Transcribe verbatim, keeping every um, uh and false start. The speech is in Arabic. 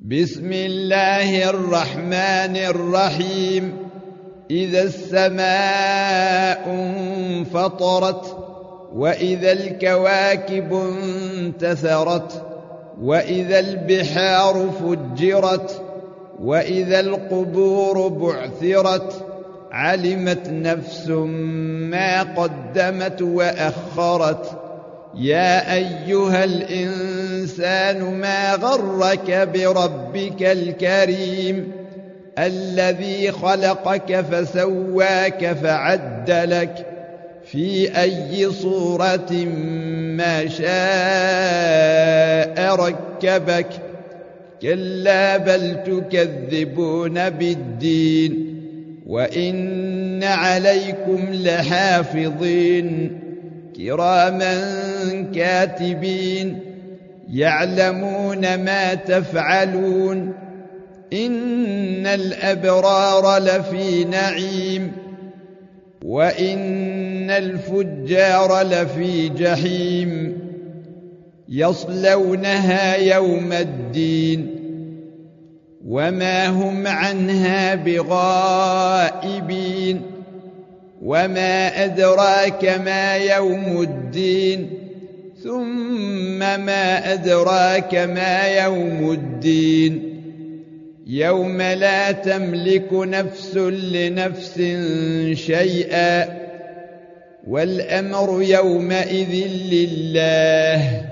بسم الله الرحمن الرحيم. إذا السماء انفطرت وإذا الكواكب انتثرت وإذا البحار فجرت وإذا القبور بعثرت علمت نفس ما قدمت وأخرت. يا أيها الإنسان ما غرك بربك الكريم الذي خلقك فسواك فعدلك في أي صورة ما شاء ركبك. كلا بل تكذبون بالدين وإن عليكم لحافظين كراما كاتبين يعلمون ما تفعلون. إن الأبرار لفي نعيم وإن الفجار لفي جحيم يصلونها يوم الدين وما هم عنها بغائبين. وما أدراك ما يوم الدين ثم ما أدراك ما يوم الدين يوم لا تملك نفس لنفس شيئا والأمر يومئذ لله.